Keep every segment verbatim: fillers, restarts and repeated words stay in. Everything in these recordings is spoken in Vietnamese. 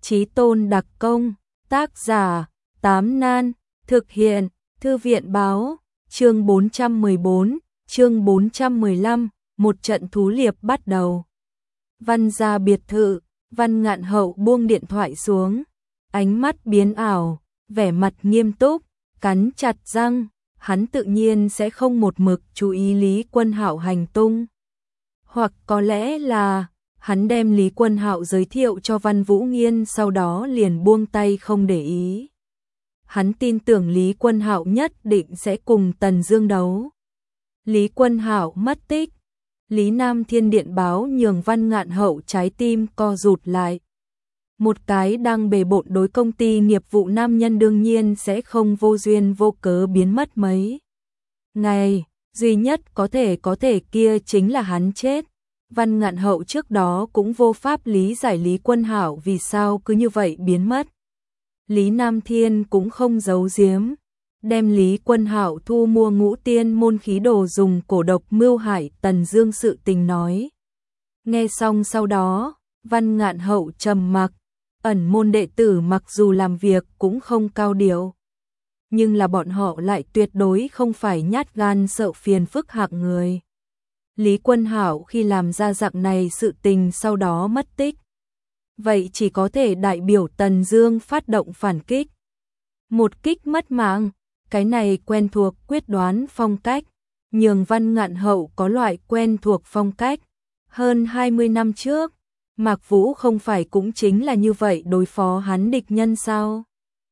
Chí Tôn đặc công, tác giả, Tám Nan, thực hiện, Thư viện báo, chương bốn trăm mười bốn, chương bốn trăm mười lăm, một trận thú liệp bắt đầu. Văn gia biệt thự, Văn Ngạn Hậu buông điện thoại xuống, ánh mắt biến ảo, vẻ mặt nghiêm túc, cắn chặt răng, hắn tự nhiên sẽ không một mực chú ý Lý Quân Hạo hành tung. Hoặc có lẽ là hắn đem Lý Quân Hạo giới thiệu cho Văn Vũ Nghiên, sau đó liền buông tay không để ý. Hắn tin tưởng Lý Quân Hạo nhất định sẽ cùng Tần Dương đấu. Lý Quân Hạo mất tích, Lý Nam Thiên điện báo nhường Văn Ngạn Hậu trái tim co rụt lại. Một cái đang bề bộn đối công ty nghiệp vụ nam nhân đương nhiên sẽ không vô duyên vô cớ biến mất mấy ngày, duy nhất có thể có thể kia chính là hắn chết. Văn Ngạn Hậu trước đó cũng vô pháp lý giải Lý Quân Hạo vì sao cứ như vậy biến mất. Lý Nam Thiên cũng không giấu giếm, đem Lý Quân Hạo thu mua Ngũ Tiên môn khí đồ dùng cổ độc mưu hại Tần Dương sự tình nói. Nghe xong sau đó, Văn Ngạn Hậu trầm mặc, ẩn môn đệ tử mặc dù làm việc cũng không cao điệu, nhưng là bọn họ lại tuyệt đối không phải nhát gan sợ phiền phức hạng người. Lý Quân Hạo khi làm ra dạng này sự tình sau đó mất tích, vậy chỉ có thể đại biểu Tần Dương phát động phản kích. Một kích mất mạng, cái này quen thuộc quyết đoán phong cách, nhường Văn Ngạn Hậu có loại quen thuộc phong cách. Hơn hai mươi năm trước, Mạc Vũ không phải cũng chính là như vậy đối phó hắn địch nhân sao?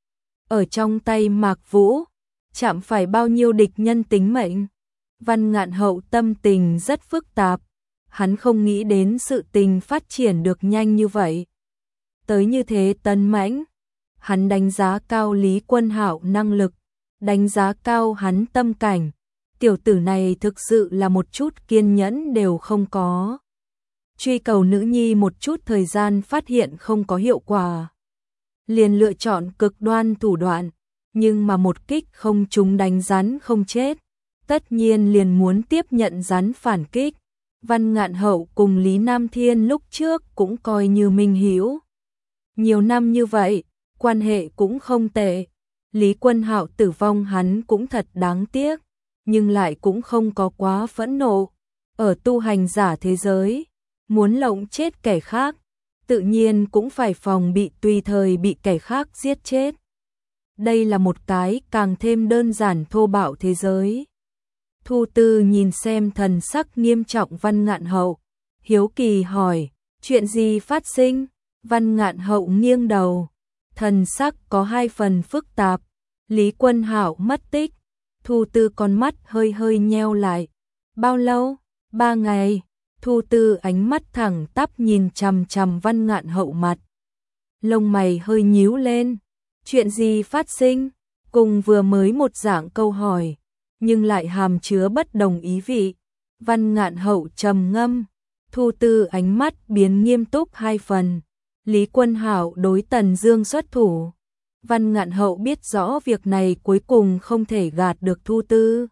Ở trong tay Mạc Vũ, chạm phải bao nhiêu địch nhân tính mệnh? Văn Ngạn Hậu tâm tình rất phức tạp, hắn không nghĩ đến sự tình phát triển được nhanh như vậy. Tới như thế tấn mãnh, hắn đánh giá cao Lý Quân Hạo năng lực, đánh giá cao hắn tâm cảnh. Tiểu tử này thực sự là một chút kiên nhẫn đều không có. Truy cầu nữ nhi một chút thời gian phát hiện không có hiệu quả, liền lựa chọn cực đoan thủ đoạn, nhưng mà một kích không trúng đánh rắn không chết, tất nhiên liền muốn tiếp nhận rắn phản kích. Văn Ngạn Hậu cùng Lý Nam Thiên lúc trước cũng coi như minh hữu. Nhiều năm như vậy, quan hệ cũng không tệ. Lý Quân Hạo tử vong hắn cũng thật đáng tiếc, nhưng lại cũng không có quá phẫn nộ. Ở tu hành giả thế giới, muốn lộng chết kẻ khác, tự nhiên cũng phải phòng bị tùy thời bị kẻ khác giết chết. Đây là một cái càng thêm đơn giản thô bạo thế giới. Thu Tư nhìn xem thần sắc nghiêm trọng Văn Ngạn Hậu, hiếu kỳ hỏi, chuyện gì phát sinh? Văn Ngạn Hậu nghiêng đầu, thần sắc có hai phần phức tạp. Lý Quân Hạo mất tích. Thu Tư con mắt hơi hơi nheo lại. Bao lâu? Ba ngày. Thu Tư ánh mắt thẳng tắp nhìn chằm chằm Văn Ngạn Hậu mặt. Lông mày hơi nhíu lên. Chuyện gì phát sinh? Cùng vừa mới một dạng câu hỏi, nhưng lại hàm chứa bất đồng ý vị. Văn Ngạn Hậu trầm ngâm. Thu Tư ánh mắt biến nghiêm túc hai phần. Lý Quân Hạo đối Tần Dương xuất thủ. Văn Ngạn Hậu biết rõ việc này cuối cùng không thể gạt được Thu Tư.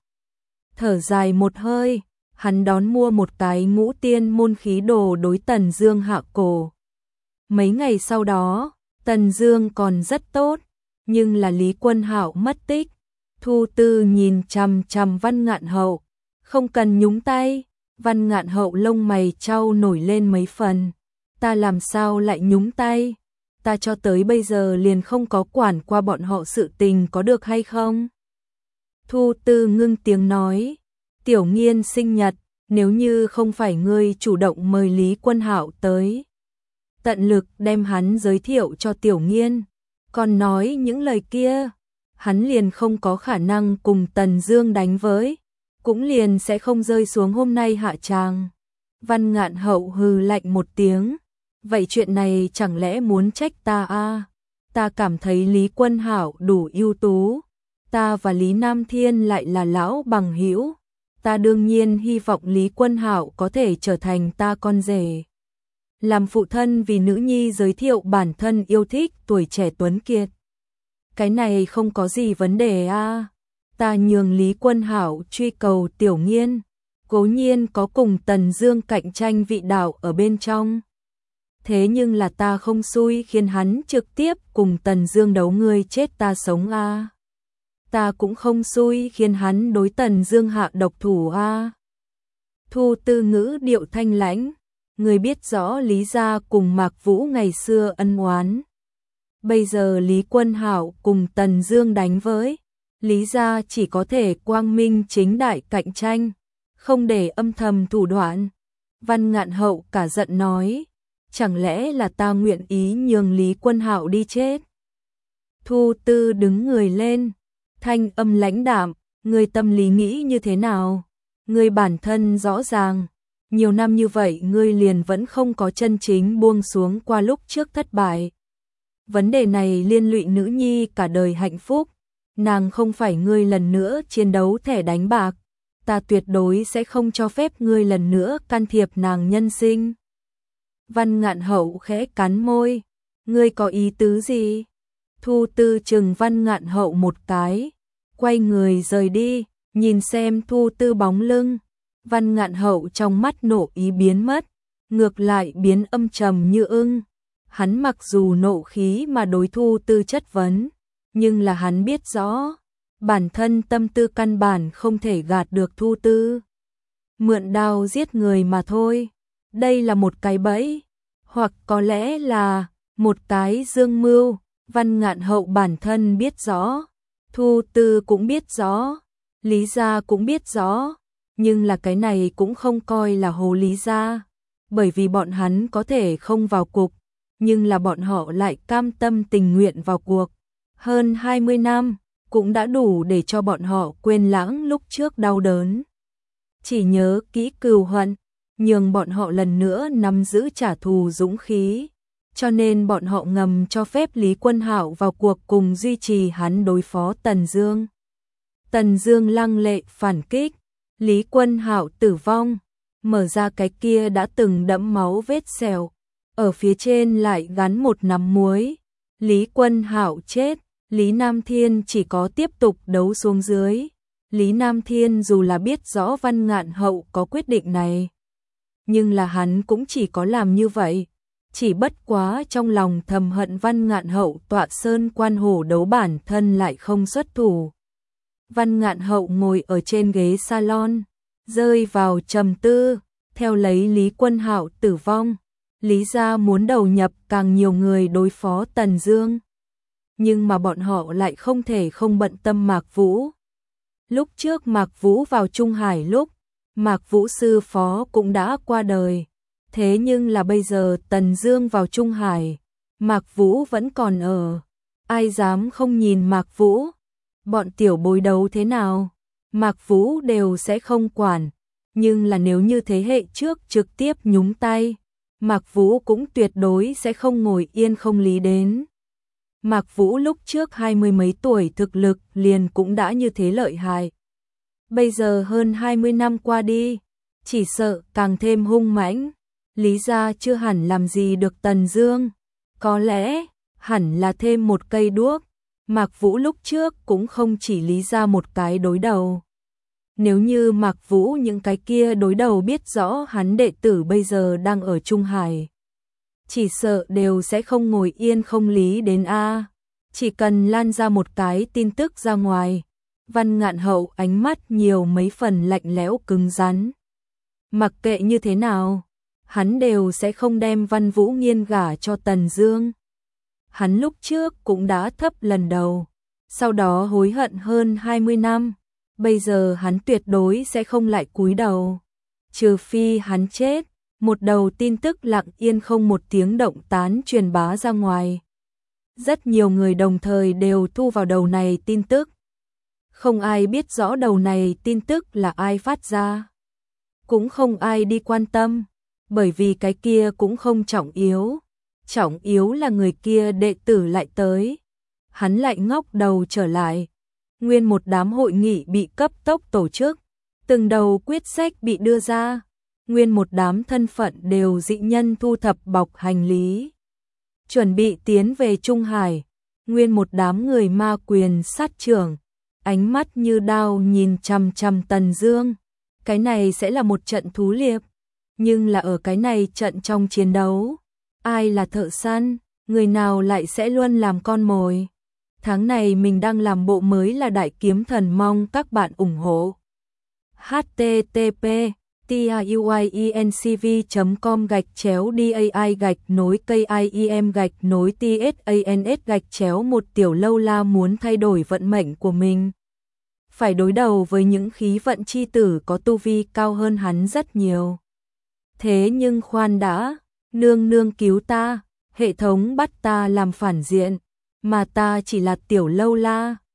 Thở dài một hơi, hắn đón mua một cái Ngũ Tiên môn khí đồ đối Tần Dương hạ cổ. Mấy ngày sau đó, Tần Dương còn rất tốt, nhưng là Lý Quân Hạo mất tích. Thu Tư nhìn chằm chằm Văn Ngạn Hậu, không cần nhúng tay. Văn Ngạn Hậu lông mày chau nổi lên mấy phần. Ta làm sao lại nhúng tay? Ta cho tới bây giờ liền không có quản qua bọn họ sự tình có được hay không? Thu Tư ngưng tiếng nói, Tiểu Nghiên sinh nhật, nếu như không phải ngươi chủ động mời Lý Quân Hạo tới, tận lực đem hắn giới thiệu cho Tiểu Nghiên, còn nói những lời kia, hắn liền không có khả năng cùng Tần Dương đánh với, cũng liền sẽ không rơi xuống hôm nay hạ tràng. Văn Ngạn Hậu hừ lạnh một tiếng, vậy chuyện này chẳng lẽ muốn trách ta a? Ta cảm thấy Lý Quân Hạo đủ ưu tú, ta và Lý Nam Thiên lại là lão bằng hữu, ta đương nhiên hy vọng Lý Quân Hạo có thể trở thành ta con rể. Làm phụ thân vì nữ nhi giới thiệu bản thân yêu thích tuổi trẻ tuấn kiệt, cái này không có gì vấn đề a. Ta nhường Lý Quân Hạo truy cầu Tiểu Nghiên, cố nhiên có cùng Tần Dương cạnh tranh vị đạo ở bên trong. thế nhưng là ta không xui khiến hắn trực tiếp cùng Tần Dương đấu ngươi chết ta sống a. À. Ta cũng không xui khiến hắn đối Tần Dương hạ độc thủ a. À. Thu Tư ngữ điệu thanh lãnh, người biết rõ Lý gia cùng Mạc Vũ ngày xưa ân oán. Bây giờ Lý Quân Hạo cùng Tần Dương đánh với Lý gia chỉ có thể quang minh chính đại cạnh tranh, không để âm thầm thủ đoạn. Văn Ngạn Hậu cả giận nói, chẳng lẽ là ta nguyện ý nhường Lý Quân Hạo đi chết? Thu Tư đứng người lên, thanh âm lãnh đạm, người tâm lý nghĩ như thế nào? Ngươi bản thân rõ ràng, nhiều năm như vậy ngươi liền vẫn không có chân chính buông xuống qua lúc trước thất bại. Vấn đề này liên lụy nữ nhi cả đời hạnh phúc, nàng không phải ngươi lần nữa chiến đấu thẻ đánh bạc, ta tuyệt đối sẽ không cho phép ngươi lần nữa can thiệp nàng nhân sinh. Văn Ngạn Hậu khẽ cắn môi, ngươi có ý tứ gì? Thu Tư chừng Văn Ngạn Hậu một cái, quay người rời đi, nhìn xem Thu Tư bóng lưng. Văn Ngạn Hậu trong mắt nộ ý biến mất, ngược lại biến âm trầm như ưng. Hắn mặc dù nộ khí mà đối Thu Tư chất vấn, nhưng là hắn biết rõ, bản thân tâm tư căn bản không thể gạt được Thu Tư. Mượn đao giết người mà thôi, đây là một cái bẫy, hoặc có lẽ là một cái dương mưu. Văn Ngạn Hậu bản thân biết rõ, Thu Tư cũng biết rõ, Lý gia cũng biết rõ, nhưng là cái này cũng không coi là hồ Lý gia, bởi vì bọn hắn có thể không vào cuộc, nhưng là bọn họ lại cam tâm tình nguyện vào cuộc. Hơn hai mươi năm, cũng đã đủ để cho bọn họ quên lãng lúc trước đau đớn. Chỉ nhớ kỹ cừu hận, nhường bọn họ lần nữa nắm giữ trả thù dũng khí. Cho nên bọn họ ngầm cho phép Lý Quân Hạo vào cuộc cùng duy trì hắn đối phó Tần Dương. Tần Dương lăng lệ phản kích, Lý Quân Hạo tử vong, mở ra cái kia đã từng đẫm máu vết sẹo, ở phía trên lại gắn một nắm muối. Lý Quân Hạo chết, Lý Nam Thiên chỉ có tiếp tục đấu xuống dưới. Lý Nam Thiên dù là biết rõ Văn Ngạn Hậu có quyết định này, nhưng là hắn cũng chỉ có làm như vậy, chỉ bất quá trong lòng thầm hận Văn Ngạn Hậu tọa sơn quan hổ đấu bản thân lại không xuất thủ. Văn Ngạn Hậu ngồi ở trên ghế salon, rơi vào trầm tư, theo lấy Lý Quân Hạo tử vong, Lý gia muốn đầu nhập càng nhiều người đối phó Tần Dương. Nhưng mà bọn họ lại không thể không bận tâm Mạc Vũ. Lúc trước Mạc Vũ vào Trung Hải lúc, Mạc Vũ sư phó cũng đã qua đời. Thế nhưng là bây giờ Tần Dương vào Trung Hải, Mạc Vũ vẫn còn ở. Ai dám không nhìn Mạc Vũ? Bọn tiểu bối đấu thế nào, Mạc Vũ đều sẽ không quản. Nhưng là nếu như thế hệ trước trực tiếp nhúng tay, Mạc Vũ cũng tuyệt đối sẽ không ngồi yên không lý đến. Mạc Vũ lúc trước hai mươi mấy tuổi thực lực liền cũng đã như thế lợi hại. Bây giờ hơn hai mươi năm qua đi, chỉ sợ càng thêm hung mãnh. Lý gia chưa hẳn làm gì được Tần Dương, có lẽ hẳn là thêm một cây đuốc. Mạc Vũ lúc trước cũng không chỉ Lý gia một cái đối đầu. Nếu như Mạc Vũ những cái kia đối đầu biết rõ hắn đệ tử bây giờ đang ở Trung Hải, chỉ sợ đều sẽ không ngồi yên không lý đến a. Chỉ cần lan ra một cái tin tức ra ngoài, Văn Ngạn Hậu ánh mắt nhiều mấy phần lạnh lẽo cứng rắn. Mặc kệ như thế nào, hắn đều sẽ không đem Văn Vũ Nghiên gả cho Tần Dương. Hắn lúc trước cũng đã thấp lần đầu, sau đó hối hận hơn hai mươi năm, bây giờ hắn tuyệt đối sẽ không lại cúi đầu. Trừ phi hắn chết, một đầu tin tức lặng yên không một tiếng động tán truyền bá ra ngoài. Rất nhiều người đồng thời đều thu vào đầu này tin tức. Không ai biết rõ đầu này tin tức là ai phát ra. Cũng không ai đi quan tâm, bởi vì cái kia cũng không trọng yếu. Trọng yếu là người kia đệ tử lại tới. Hắn lại ngóc đầu trở lại. Nguyên một đám hội nghị bị cấp tốc tổ chức. Từng đầu quyết sách bị đưa ra. Nguyên một đám thân phận đều dị nhân thu thập bọc hành lý. Chuẩn bị tiến về Trung Hải. Nguyên một đám người ma quyền sát trưởng. Ánh mắt như đao nhìn chằm chằm Tần Dương. Cái này sẽ là một trận thú liệp. Nhưng là ở cái này trận trong chiến đấu, Ai là thợ săn? Người nào lại sẽ luôn làm con mồi? Tháng này mình đang làm bộ mới là Đại Kiếm Thần, mong các bạn ủng hộ. h t t p tiuyencv chấm com gạch chéo dai gạch nối kim gạch nối tsans gạch chéo một Tiểu Lâu La muốn thay đổi vận mệnh của mình. Phải đối đầu với những khí vận chi tử có tu vi cao hơn hắn rất nhiều. Thế nhưng khoan đã, nương nương cứu ta, hệ thống bắt ta làm phản diện, mà ta chỉ là Tiểu Lâu La.